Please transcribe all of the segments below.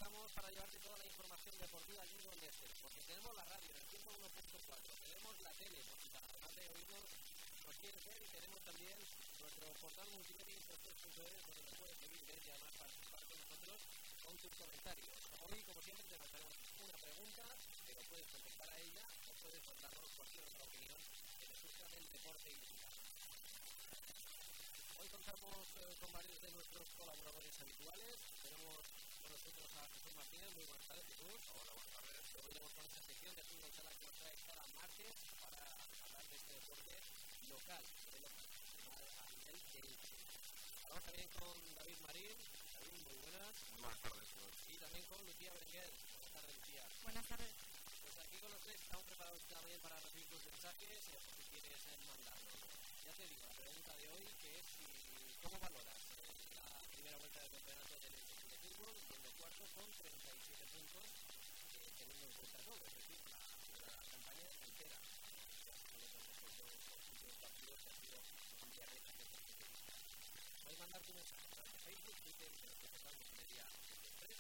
estamos para llevarte toda la información deportiva allí donde estés, porque tenemos la radio en el 101.4, tenemos la tele, porque además de oírnos nos quieres ver, y tenemos también nuestro portal multimedia infostel.es, donde nos puedes seguir, ver y además participar con nosotros con tus comentarios. Hoy, como siempre, te lanzaremos una pregunta, pero puedes contestar a ella o puedes darnos cualquier otra opinión que te surja del deporte ilicitano. Hoy contamos con varios de nuestros colaboradores habituales. Tenemos con nosotros a Jesús Martínez. Muy buenas tardes, Jesús. Hola, buenas tardes. Luego iremos con esta sección de fútbol sala que nos trae cada martes para hablar de este deporte local, a nivel de Vamos también con David Marín. David, muy buenas. Muy buenas tardes. Y también con Lucía Berenguer. Buenas tardes, Lucía. Buenas tardes. Pues aquí con los tres estamos preparados también para recibir tus mensajes, si quieres mandarlos. Ya te digo, la pregunta de hoy que es ¿cómo valoras la primera vuelta del campeonato del Elche de fútbol, donde cuarto con 37 puntos, teniendo en cuenta todo, es decir, la campaña entera? Los partidos que ha sido ampliamente puedes mandar tu mensaje a través de Facebook, Twitter y los portales multimedia de 3.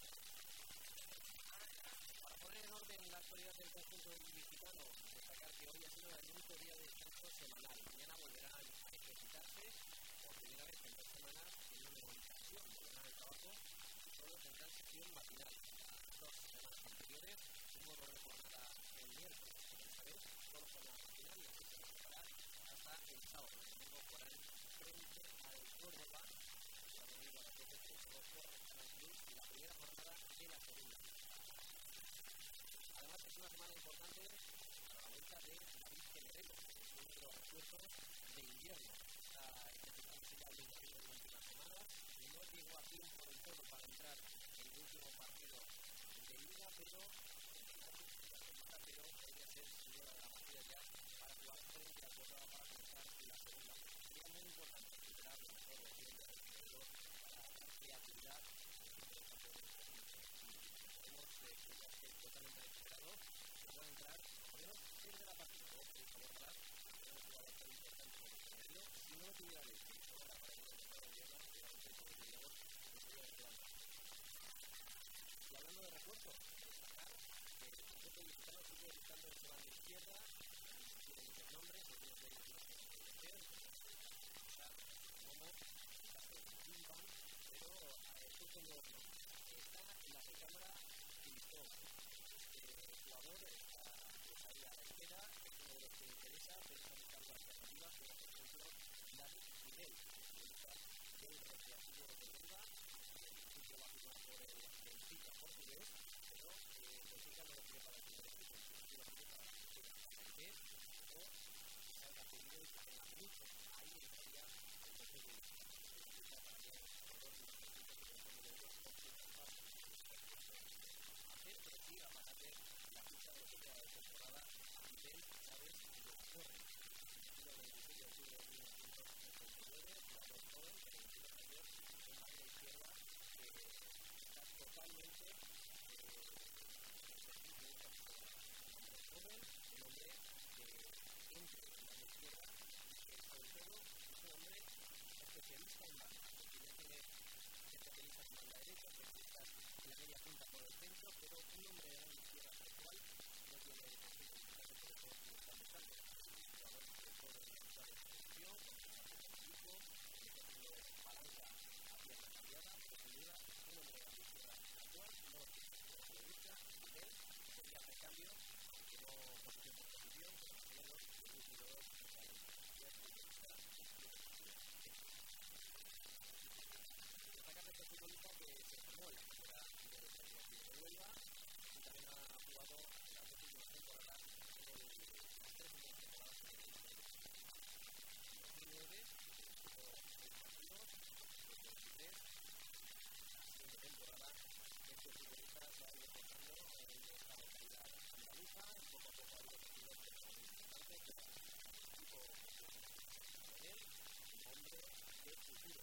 Para poner en orden la actualidad del conjunto ilicitano, destacar que hoy ha sido el único día de descanso semanal. Mañana volverán a ejercitarse por primera vez en 2 semanas en una organización. Volverán al trabajo solo tendrán sesión matinal. Las 2 semanas anteriores hubo doble jornada el miércoles, pero esta vez solo jornada matinal y así se va a preparar hasta el sábado. El domingo jugarán frente al Córdoba, el domingo a las 12 por Canal Plus y la primera jornada de la segunda. Además es una semana importante para la vuelta de David Generelo, que es uno de los refuerzos de invierno. Está ejercitándose ya el invierno durante una semana y no llegó a tiempo del todo para entrar en el último partido de Liga, pero podría ser señora de la partida ya para jugar frente al Córdoba para comenzar la segunda. Sería muy importante recuperar lo mejor de Generelo para dar creatividad en el campo de totalmente recuperado, que pueda entrar por lo menos desde la partida. Luego podéis abordar un jugador tan importante como Generelo. Si no lo tuviera el equipo, ahora para ir al mercado de invierno, seguramente podríamos levantar. Y hablando de refuerzos, destacar que el conjunto ilicitano sigue buscando el bando izquierda, tiene muchos nombres, algunos de ellos no se pueden conocer, como el caso de Timban, pero surgen nuevos nombres. Está en la recámara Filipón. El jugador está ahí a la espera, es uno de los que me interesa, pero está buscando alternativas, como por ejemplo David Miguel, futbolista del Recreativo de Huelva, el principio va a firmar por el Benfica portugués, pero el Benfica no lo quiere para el primer equipo, sino que lo quiere para la tercera, o salga pedido y que tenga minutos. Ahí estaría el jefe de Benfica para que el jugador de los equipos que tiene euros por su trabajo. Hacer que siga para hacer la ficha de lo que queda de temporada a nivel, ¿sabes?, de la torre. El 26 de octubre de 1989, jugador joven, de 22 años, en banda izquierda, que está totalmente joven, un hombre que entre en banda izquierda y que sobre todo es un hombre especialista en banda, porque ya tiene especialistas en banda derecha, especialistas en la media punta por el centro, pero un hombre de banda izquierda tal cual no tiene defensivo, por eso lo están buscando. Un jugador que corre en la de posición, con el equipo, que está haciendo palanca a pierna cambiada, pero sin duda un hombre de banda izquierda actual no lo tiene. Pero se le busca nivel, podría hacer cambio, aunque no posición por posición, pero más o menos un jugador que está en la destacar este futbolista que se formó en la carrera del Recreativo de Huelva y también ha jugado las 2 últimas temporadas las 3 últimas temporadas en el 2009 jugó 6 partidos, en 2023 la siguiente temporada este futbolista se ha ido formando en esta localidad andaluza y poco a poco ha ido creciendo de forma muy importante, pero el equipo con él, un hombre de futuro,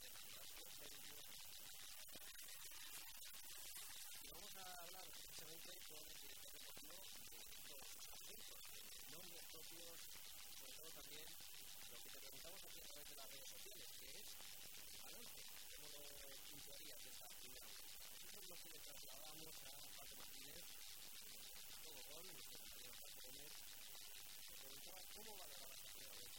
y vamos a hablar precisamente con el director deportivo de estos ascensos, de nombres propios, sobre todo también lo que te preguntamos aquí a través de las redes sociales, que es el balance. ¿Cómo lo puntuarías de esta primera vez? lo que le trasladamos a Paco Martínez, todo gol, nuestro compañero Paco Gómez, le preguntaba cómo valoraba esta primera vuelta.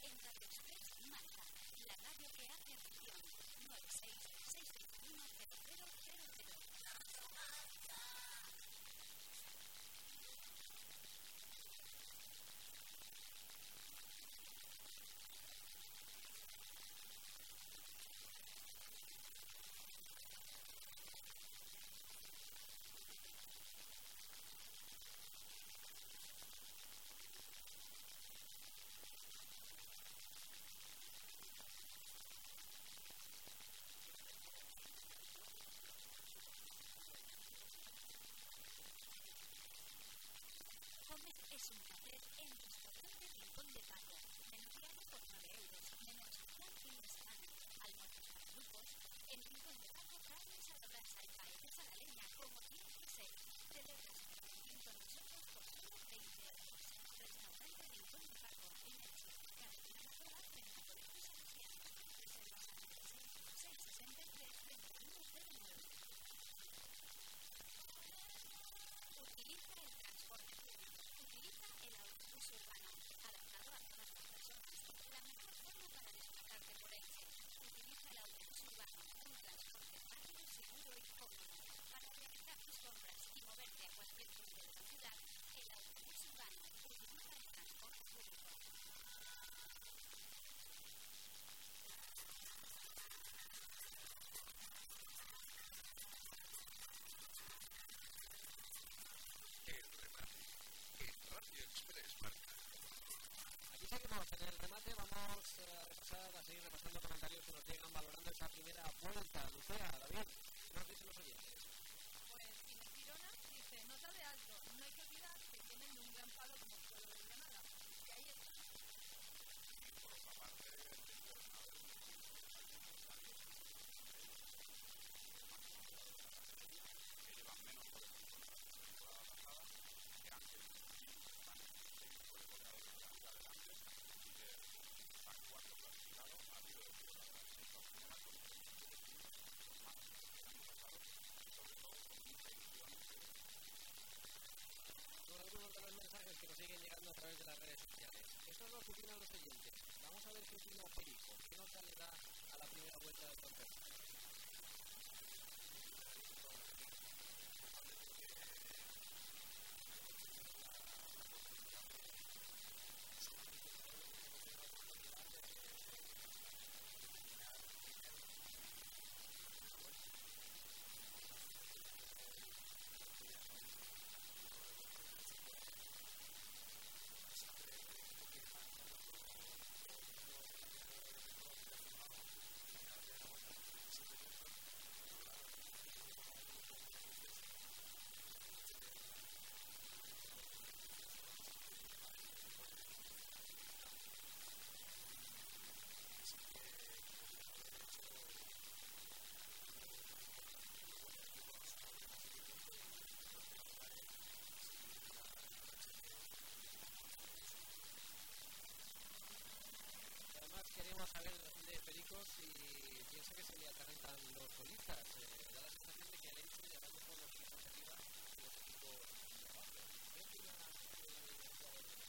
en Radio Express Marca, la radio que hace afición. 966210000. Comer es un placer en Restaurante Rincón de Paco. Menú diario por 9 euros. Menú especial fin de semana. Almuerzos para grupos. En Rincón de Paco, carnes a la brasa y paellas a la leña, como tiene que ser. Celebra su conocimiento con nosotros por solo 20 euros. Restaurante Rincón de Paco, en Elche. Carretera Nacional frente a Colegio Salesiano. Reservas al 663-3109. Utiliza el transporte público. Utiliza el autobús urbano, adaptado a todas las personas. La mejor forma para desplazarte por Elche. Utiliza el autobús urbano, un transporte rápido, seguro y cómodo. Para realizar tus compras y moverte a cualquier punto de la ciudad, el autobús urbano. Utiliza el transporte público. Radio Express Marca. Aquí seguimos en el remate, vamos a seguir repasando comentarios que nos llegan valorando esta primera vuelta. Lucía, David, ¿qué nos dicen los oyentes? Pues Inés Girona dice, nota de alto, no hay que olvidar que tienen un gran palo como pueblo de Granada. Y ahí está. Y por otra parte, el entrenador que llevan menos por ejemplo en la temporada pasada, que antes por el goleador de la Liga del Ángel y que está cuarto clasificado ha habido de la Selección española con 37 puntos más que el año pasado y sobre todo con mucha ilusión. Son algunos de los mensajes que nos siguen llegando a través de las redes sociales. Esto es lo que opinan los oyentes. Vamos a ver qué opina Perico. ¿Qué nota le da a la primera vuelta del campeonato? Queremos saber de Perico si piensa que se le atarantan los colistas. Da la sensación de que el Elche ya va mejor los equipos arriba que los equipos de abajo. ¿Qué opina el jugador de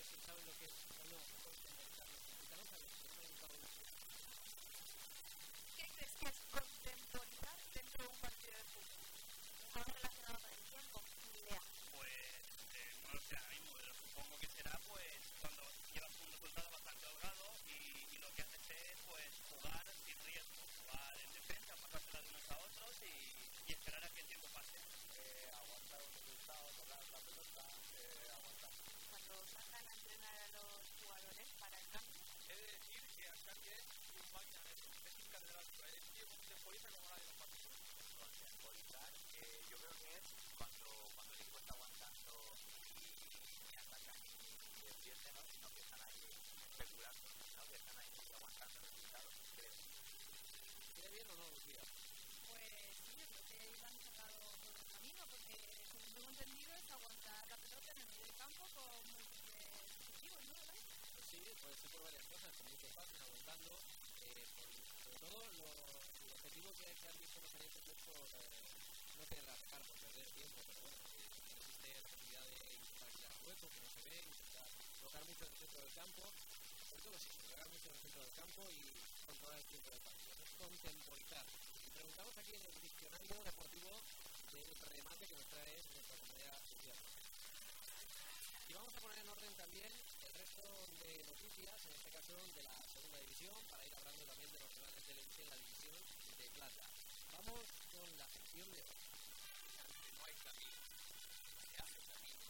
si saben lo que es o no contemporizar. Nos invitamos a los que no han notado una cosa. ¿Qué crees que es contemporizar dentro de un partido de fútbol? ¿Algo relacionado con el tiempo? Ni idea. Pues no lo sé ahora mismo, pero supongo que será pues cuando llevas un resultado bastante holgado y lo que haces es pues jugar sin riesgo, jugar en defensa, pasársela de unos a otros y esperar a que el tiempo pase. Aguantar un resultado, tocar la pelota, aguantar. Cuando sacan a entrenar a los jugadores para el cambio. He de decir que Arcadi es un máquina de eso, es un catedrático, es un contemporiza como nadie en los partidos. Contemporizar, yo creo que es cuando el equipo está aguantando y atacan y defienden, ¿no? Sino que están ahí especulando, ¿no? Que están ahí aguantando el resultado, creo. ¿Cree bien o no, Lucía? Pues sí, yo creo que lo han sacado por el camino, porque según tengo entendido es aguantar la pelota en el medio del campo con múltiples objetivos, ¿no? Pues sí, puede ser por varias cosas, con muchos pasos, aguantando, sobre todo el objetivo que han visto los gerentes es por no querer atacar, por perder tiempo, pero bueno, existe la posibilidad de intentar quitar a hueco, que no se ve, intentar tocar mucho en el centro del campo, sobre todo sí, tocar mucho en el centro del campo y controlar el tiempo del partido. Es contemporizar. Y preguntamos aquí en el diccionario deportivo del remate que nos trae nuestra compañera Lucía. Y vamos a poner en orden también el resto de noticias, en este caso de la segunda división, para ir hablando también de los rivales de la división de plata. Vamos con la sección de hoy. No hay camino, se hace camino,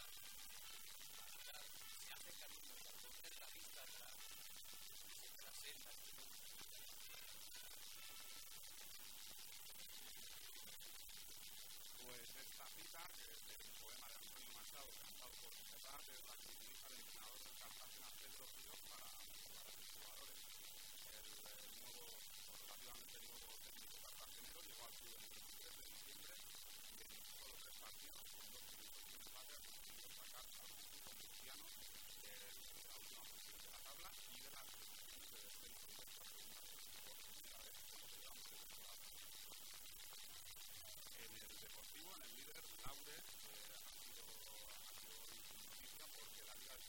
se hace camino, al poner la vista atrás, se trascenda. Pues esta cita, que es de un poema de Antonio Machado, cantado por Serrat, es la que utiliza el entrenador del Cartagena, Pedro Ríos, para motivar a sus jugadores. El nuevo, o relativamente nuevo técnico cartagenero llegó al club el 23 de diciembre y en solo 3 partidos, con 2 minutos y un empate, ha conseguido sacar al conjunto murciano de la última posición de la tabla y de las posiciones de descenso de esta segunda por primera vez, como que llevamos de temporada. En el Deportivo, en el líder, Laure ha sido hoy noticia porque la Liga de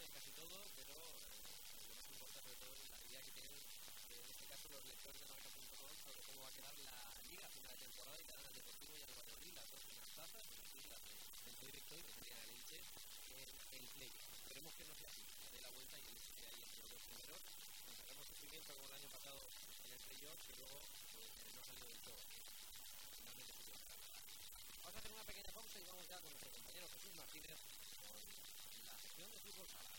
casi todo, pero lo que más importa sobre todo es la idea que tienen, en este caso, los lectores de marca.com sobre cómo va a quedar la liga a final de temporada y darán al Deportivo y al Valladolid las dos primeras plazas, es decir, las del Proyecto y que sería el Elche en el play. Esperemos que no sea así, que dé la vuelta y el Elche quede ahí entre los dos primeros. Nos hagamos sufrimiento como el año pasado en el playoff, que luego no salió del todo. Finalmente se puede ganar. Vamos a hacer una pequeña pausa y vamos ya con nuestro compañero Jesús Martínez con la sección de fútbol sala.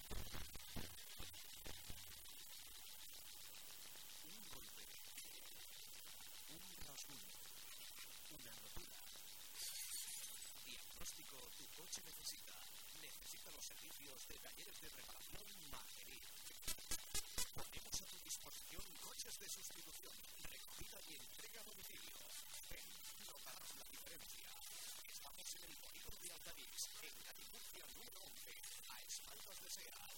Un golpe, un rasguño, una rotura. Diagnóstico tu coche necesita. Necesita los servicios de talleres de reparación Margerí. Ponemos a tu disposición coches de sustitución, recogida y entrega a domicilio. Ven, notarás la diferencia. Estamos en el polígono de Altavix, en calle Murcia número 11, a espaldas de SEAT.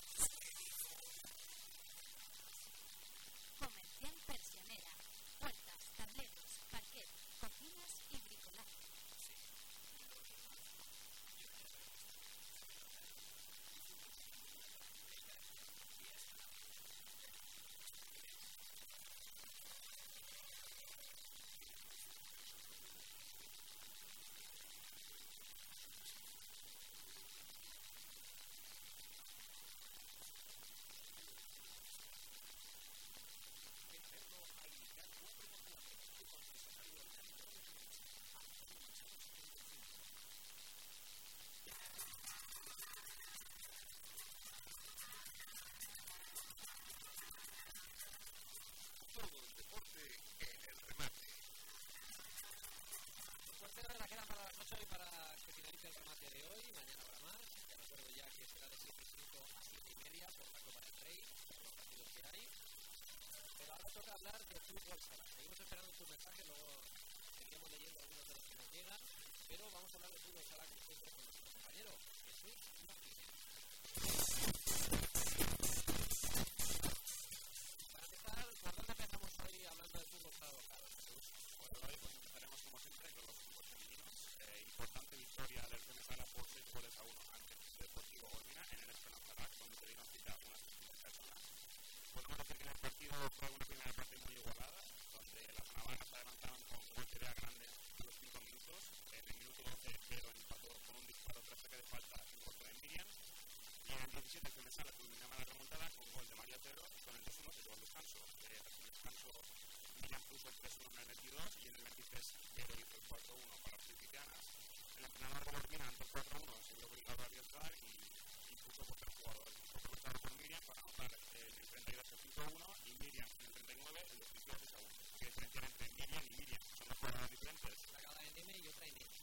Comercial Persianera. Puertas, tableros, parquet, cocinas y bricolaje. Todo el deporte en el remate. Un cuarto de hora queda para las 8 y para que finalice el remate de hoy. Mañana habrá más. Te recuerdo ya que será de 7:05 a 7:30 por la Copa del Rey, por los partidos que hay. Pero ahora toca hablar de fútbol sala. Seguimos esperando tus mensajes, luego seguiremos leyendo algunos de los que nos llegan. Pero vamos a hablar de fútbol sala como siempre con nuestro compañero Jesús Martínez. Para empezar, ¿por dónde empezamos hoy hablando de fútbol sala local, Jesús? Bueno, hoy pues empezaremos como siempre con los equipos femeninos. Importante victoria del Femesala por 6-1 ante el Deportivo Gormina en el Esperanza Rack, donde se dieron cita unas 300 personas. Podemos decir que en el partido fue una primera parte muy igualada, donde las navarras se adelantaron con golpería grande a los 5 minutos. En el minuto 12, Pedro empató con un disparo tras saque de falta en corto de Miriam. Y en el 17, el Femesala culminaba la remontada con gol de María Pedro y con el 2-1 se llevó al descanso. Tras el descanso, Miriam puso el 3-1 en el 22 y en el 23 Pedro hizo el 4-1 para las cristianas. El entrenador de Gormina ante el 4-1 se vio obligado a arriesgar y puso por 3 jugadores. Fue aprovechado por Miriam para anotar en el 32 el 5-1 y Miriam en el 39 el 22-6-1. ¿Qué diferencia entre Miriam y Miriam? Son dos jugadoras diferentes. Una acaba en M y otra en E.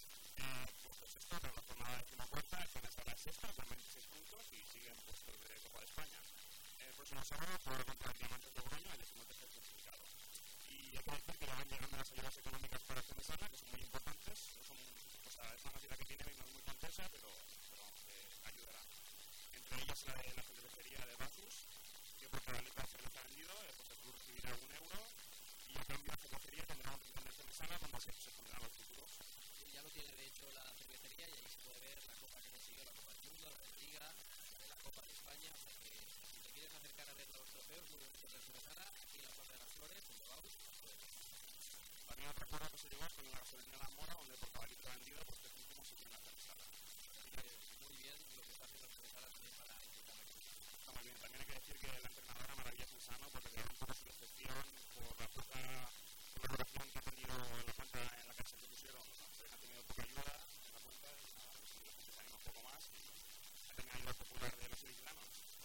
Pues esto, tras la jornada de 14, el Femesala es sexta con 26 puntos y siguen puestos de Copa de España. El próximo sábado jugará contra el Diamantes de Logroño, el 13º clasificado. Y hay que decir que le van llegando las ayudas económicas para el Femesala, que son muy importantes. No son, es una cantidad que tiene y no es muy contesa, pero ayudará. Entre ellas la cervecería de Basus, que por cada litro de cerveza vendido, pues el club recibirá €1 y a cambio la cervecería tendrá un rincón de Femesala donde se pondrán los títulos. Ya lo tiene de hecho la cervecería y ahí se puede ver la copa que consiguió, la Copa del Mundo, la de Liga, la de la Copa de España. O sea que si te quieres acercar a ver los trofeos muy bonitos de Femesala, aquí en la Plaza de las Flores, en Baus, pues. También otra cosa que se llevó con la gasolinera La Mora, donde por cada litro vendido, pues 3 céntimos se tiene la Femesala. Muy bien lo que está haciendo la Femesala también para intentar recordar. Está muy bien. También hay que decir que la entrenadora Maravilla Susano, pues declaró un poco su decepción por la poca colaboración que ha tenido en la cuenta en la cancha que pusieron. Ha tenido poca ayuda en la cuenta y la gente se anima un poco más y ha tenido ayuda popular de los ilicitanos.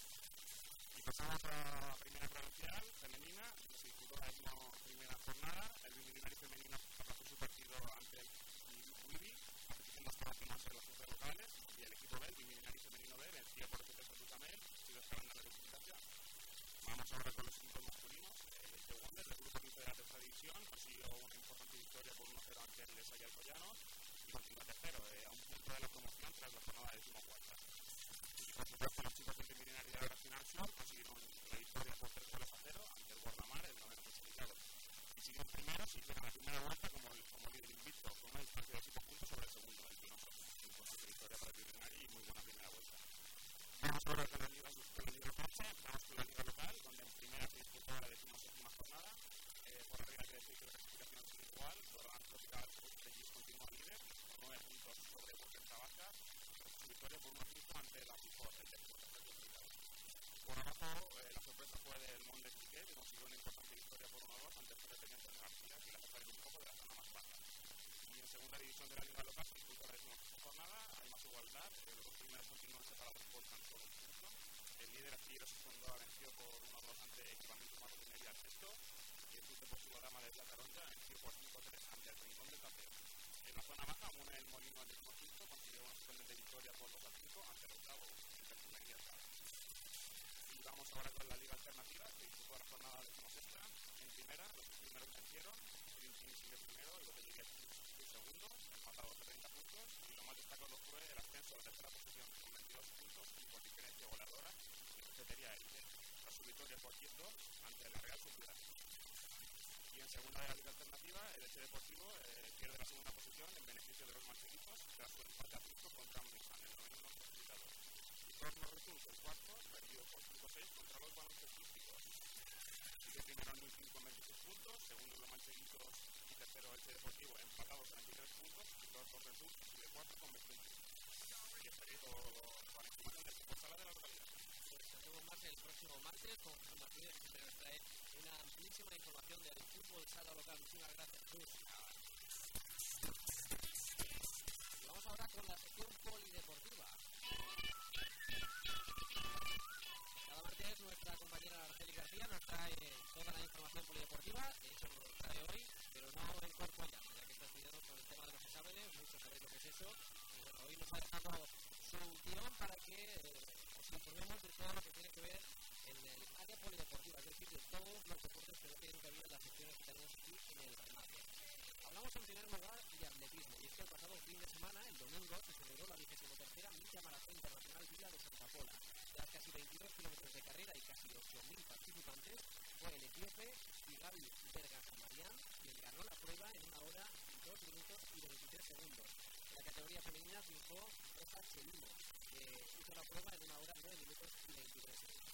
Y pasamos a la primera provincial femenina, que se disputó la primera jornada. El Biminari femenino aplazó su partido ante el Wibi, a petición de los campeones en las fuerzas locales, y el equipo B, el Biminari femenino B, vencía por 7 a Lutamel, sigue escalando la clasificación. Vamos ahora con los equipos masculinos. El Wonder, del grupo 15 de la tercera división, ha sido una importante victoria por 1-0 ante el Lesaya Alcoyano y continúa tercero, a un punto de la promoción tras la jornada de 14. Y por supuesto, los chicos del Biminari de la Final Sur consiguieron la victoria por 3-0 ante el Guardamar, el noveno clasificado. Y siguen primeros y llegan a la primera vuelta como líder invicto, con una distancia de 7 puntos sobre el segundo, el Pinoso. Importante victoria para el Biminari y muy buena primera vuelta. Vamos Ahora con la Liga Local, vamos con la Liga Local, donde en primera se disputó la 17ª jornada. Por arriba hay que decir que la clasificación es igual. Dorán Tropical continúa líder, con 9 puntos sobre Boca Tabasca. Su victoria por 1-5 ante la Pijor, el Deportes Clasificado. Por abajo, la sorpresa fue del Montes Piqué, que consiguió una importante victoria por 1-2 ante el Presidente de García, que le hace salir un poco de la zona más baja. Y en segunda división de la Liga Local se disputó la 16ª jornada, hay más igualdad, los dos primeros continúan separados por tan solo un punto. El líder Astilleros Escondoa venció por 1-2 ante Equipamiento Marroquinería al sexto, y el Club Deportivo Dama de La Caronja venció por 5-3 ante el Rincón de Tapeo. En la zona baja, Muna el Molino al 15º consiguió una sorprendente victoria por 2-5 ante el octavo, el Perfumería Sala. Y vamos ahora con la Liga Alternativa, que disputó la jornada 16ª. En primera, los primeros vencieron, el Team sigue primero y los de Liga sigue segundo, empatados a 30 puntos, y lo más destacado fue el ascenso a la tercera posición con 22 puntos y por diferencia goleadora de Cafetería Elite, tras su victoria por 10-2 ante la Real Sociedad. Y en segunda de la Liga Alternativa, el Elche Deportivo pierde la segunda posición en beneficio de los manchegizos tras su empate a 5 contra Murcia, el noveno clasificado. Y Torno Retul, el cuarto, perdió por 5-6 contra los baloncestísticos. Sigue primero en Mulkin con 26 puntos, segundo los manchegizos y tercero Elche Deportivo empatados a 23 puntos y Torno Retul sigue cuarto con 21. Y esperéis con la información del fútbol sala de la localidad. Nos vemos más el próximo martes con Juan Martínez, que siempre nos trae una amplísima información del fútbol sala local. Muchísimas gracias, Cruz. Y vamos ahora con la sección polideportiva. Cada martes nuestra compañera Araceli García nos trae toda la información polideportiva. De hecho, nos lo trae hoy, pero no en cuerpo allá, ya que está estudiando con el tema de los exámenes. Muchos sabéis lo que es eso. Y bueno, hoy nos ha dejado su guión para que os informemos de todo lo que tiene que ver en el área polideportiva, es decir, de todos los deportes que no tienen cabida en las secciones que tenemos aquí en el remate. Hablamos en primer lugar de atletismo, y es que el pasado fin de semana, el domingo, se celebró la 23ª Milla Maratón Internacional Vila de Santa Pola. Tras casi 22 kilómetros de carrera y casi 8.000 participantes, fue el etíope Figabi Bergankamarian quien ganó la prueba en 1 hora, 2 minutos y 23 segundos. En la categoría femenina triunfó Rosa Chelimo, que hizo la prueba en 1 hora, 9 minutos y 23 segundos.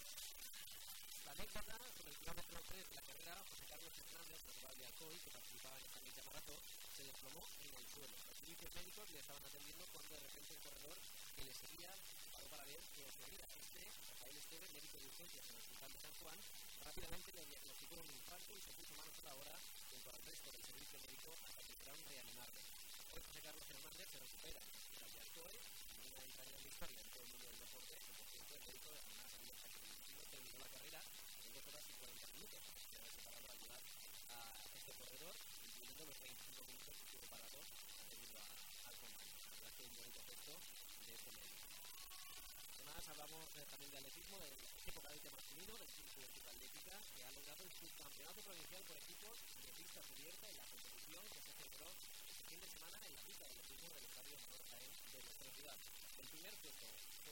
La anécdota sobre el kilómetro 3 de la carrera, José Carlos Hernández, natural de Alcoy, que participaba en esta media maratón, se desplomó en el suelo. Los servicios médicos le estaban atendiendo cuando de repente el corredor que le seguía paró para ver que ocurría. Rafael Esteves, médico de urgencias en el Hospital de San Juan, rápidamente le diagnosticó un infarto y se puso manos a la obra junto al resto del servicio médico hasta que lograron reanimarle. Hoy José Carlos Hernández se recupera en el Hospital de Alcoy, en una editorial de historia en todo el mundo del deporte, que por cierto el médico además había terminó la carrera en 2 horas y 40 minutos, que era separado a ayudar a este corredor, incluyendo los 25 minutos que estuvo parado debido al combate. La verdad que un bonito gesto de este médico. Además hablamos también de atletismo, del equipo cadete masculino, del Club Juventud Atlética, que ha logrado el subcampeonato provincial por equipos de pista cubierta en la competición que se celebró este fin de semana en la pista de atletismo del Estadio Menor Jaén de nuestra ciudad. El primer puesto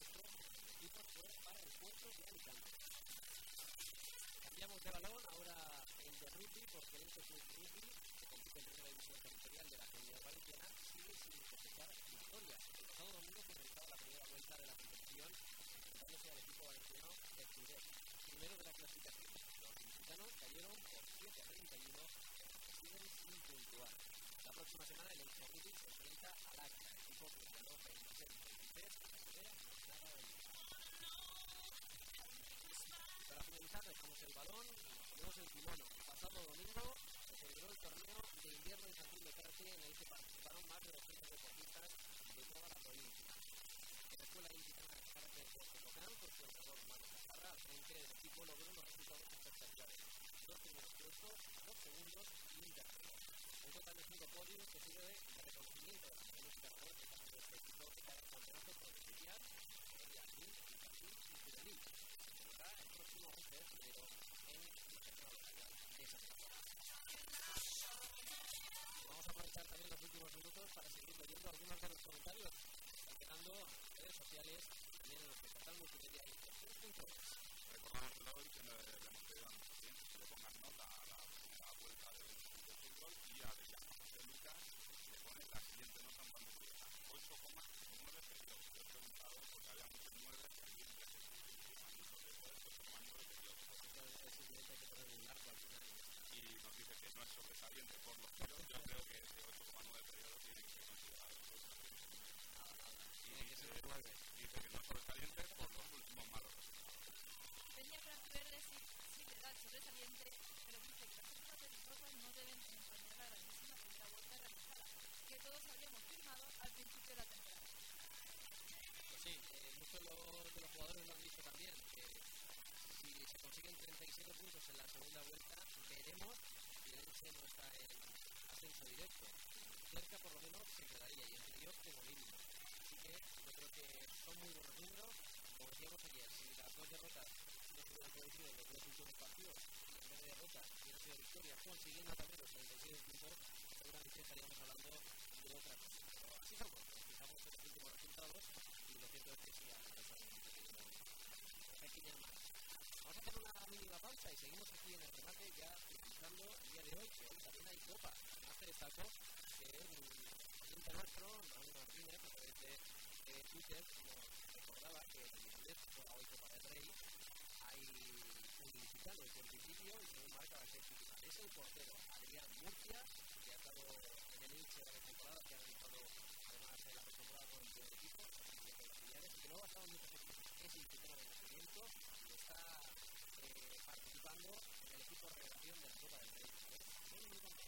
de equipos fue para el puerto de Alicante. Cambiamos de balón, ahora el de rugby, porque el Club Rugby, que compite en primera división territorial de la Comunidad Valenciana, sigue sin cosechar victorias. El pasado domingo finalizaba la primera vuelta de la competición, enfrentándose al equipo valenciano de Ciudad, primero de la clasificación. Los ilicitanos cayeron por 7-31, que siguen sin puntuar. La próxima semana el Elche Rugby se enfrenta al Acra, equipo que ganó 26-23 a la primera jornada de liga. Para finalizar, dejamos el balón y nos ponemos el kimono. El pasado domingo se celebró el torneo de invierno infantil de karate en el que participaron más de 200 deportistas de toda la provincia. En la escuela indígena de karate de Tocán, con su entrenador Manuel Navarra, al frente del equipo logró unos resultados espectaculares. 2 primeros puestos, 2 segundos y un tercero. Un total de 5 podios que sirve de reconocimiento a la magnífica labor que está haciendo este equipo de cara al campeonato provincial, categoría infantil y juvenil. El próximo 11 de febrero en la sección local de San Juan. Vamos a aprovechar también los últimos minutos para seguir leyendo algunos de los comentarios que están quedando en las redes sociales, también en los portal multimedia y los. Recordamos que hoy que le hemos pedido a nuestros clientes que le pongan nota a la primera vuelta del fútbol y a de Lucas le pone la siguiente nota en cuanto curiosa: 8,9 perdió. Yo he preguntado porque había muchos 9 perdidos. 7 puntos en la segunda vuelta, veremos si el Elche no está en ascenso directo. Cerca por lo menos se quedaría y en playoff como mínimo. Así que yo creo que son muy buenos números. Como decíamos ayer, si las dos derrotas no se hubieran producido en los dos últimos partidos y en vez de derrotas hubieran sido victorias, consiguiendo también los 96 puntos, seguramente estaríamos hablando de otra cosa. Pero así somos, fijamos en los últimos resultados y lo cierto es que sí ha pasado un pequeño más. Vamos a hacer una mínima pausa y seguimos aquí en el remate ya utilizando el día de hoy, que hoy también hay copa. Más te destaco que un oyente nuestro, Raúl Martínez, a través de Twitter, nos recordaba que en el Inglés juega hoy Copa del Rey. Hay un licitano y por principio, y según marca va a ser titular. Es el portero Adrián Murcia, que ha estado en el Elche de la temporada, que ha realizado además en la pretemporada con el primer equipo, y con los filiales, que luego ha estado en muchos equipos. Es licitano de nacimiento y está participando en el equipo de revelación de la Copa del Rey. A ver, ¿qué minuto más?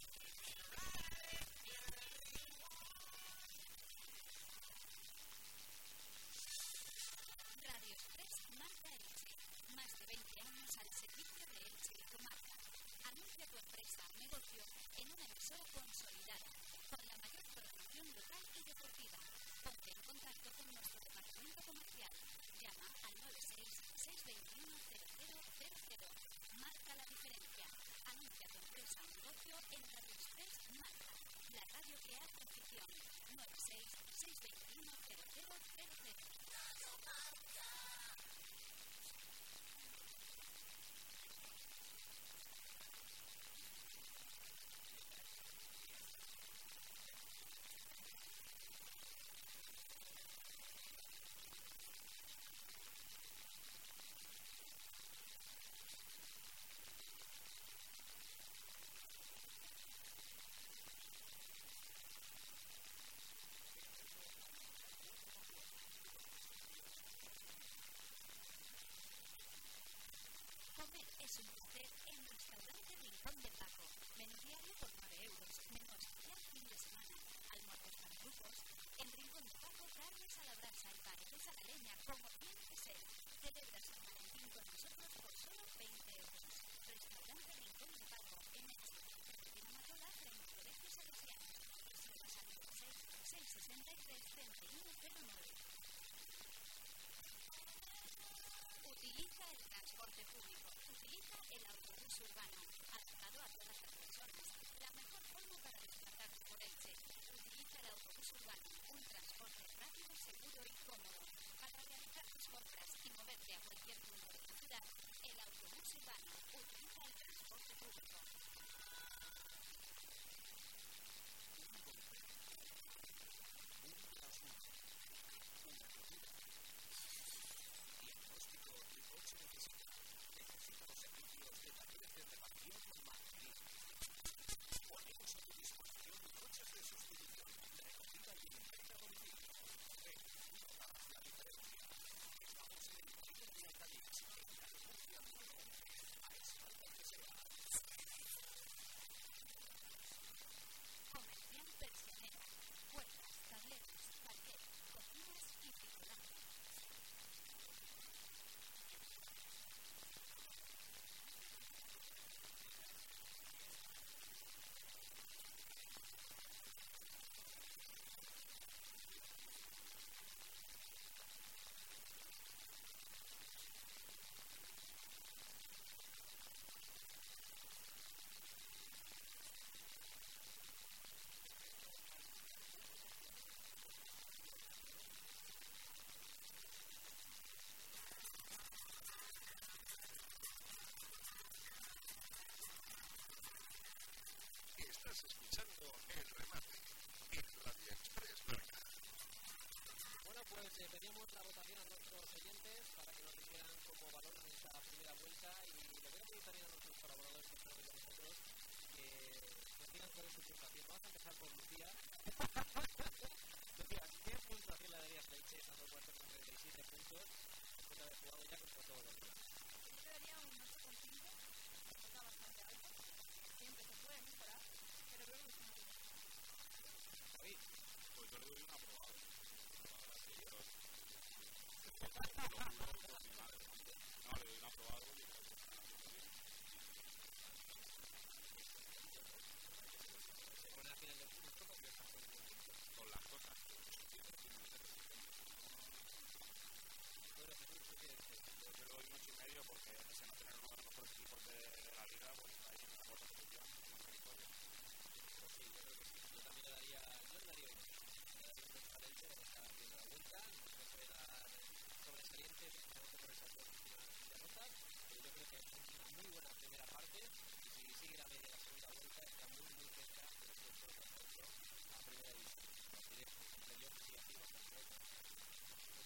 Radio Express Marca Elche. Más de 20 años al servicio de Elche y comarca. Anuncia tu empresa o negocio en una emisora consolidada, con la mayor programación local y deportiva. Ponte en contacto con nuestro departamento comercial. Llama al 96-621-0000. Marca la diferencia. Anuncia tu empresa o negocio en Radio Express Marca, la radio que hace afición. 96-621-0000. Comer es un placer en Restaurante Rincón de Paco. Menú diario por 9 euros. Menú especial fin de semana. Almuerzos para grupos. En Rincón de Paco, carnes a la brasa y paredes a la leña, como tiene que ser. Celebra San Valentín con nosotros por solo 20 euros. Restaurante Rincón de Paco, en Elche. Cristina Matola, frente al Colegio Salesiano. Reservas al 96-663-3109. Utiliza el transporte público. Utiliza el autobús urbano, adaptado a todas las personas. La mejor forma para desplazarse por Elche. Utiliza el autobús urbano, un transporte rápido, seguro y cómodo. Para realizar tus compras y moverte a cualquier punto de la ciudad, el autobús urbano. Utiliza el transporte público. Necesita los servicios de talleres de reparación Marquerí. Ponemos a tu disposición coches de sustitución, recogida y entrega a domicilio. Ven, notarás la diferencia. Estamos en el taller de Alcalís, en Galicia, número 11, a espalda que sea. Comercial Persianera. Puertas, tableros, parquet, cocinas y bricolaje. Estás escuchando El Remate en Radio Express Marca. Bueno, pues pedíamos la votación a nuestros oyentes para que nos dijeran cómo valoran esta primera vuelta y le voy a pedir también a nuestros colaboradores que están con nosotros que nos digan cuál es su puntuación. Vamos a empezar por Lucía. Lucía, ¿qué puntuación le darías a Elche estando cuarto con 37 puntos después de haber jugado ya contra todos los demás? Yo le daría un 8,5, está bastante alto, siempre se puede mejorar, pero creo que es muy bien. David. Pues yo le doy un aprobado. No, le doy un aprobado porque creo que está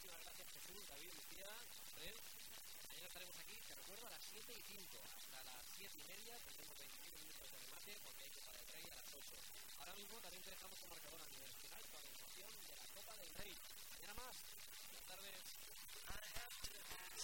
Muchísimas gracias, Jesús, David, Lucía, Fred. Mañana estaremos aquí, te recuerdo, a las 7:05. Hasta las 7:30 tendremos 25 minutos de remate porque hay Copa del Rey a las 8. Ahora mismo también te dejamos un marcador a nivel nacional con la información de la Copa del Rey. Mañana más. Buenas tardes.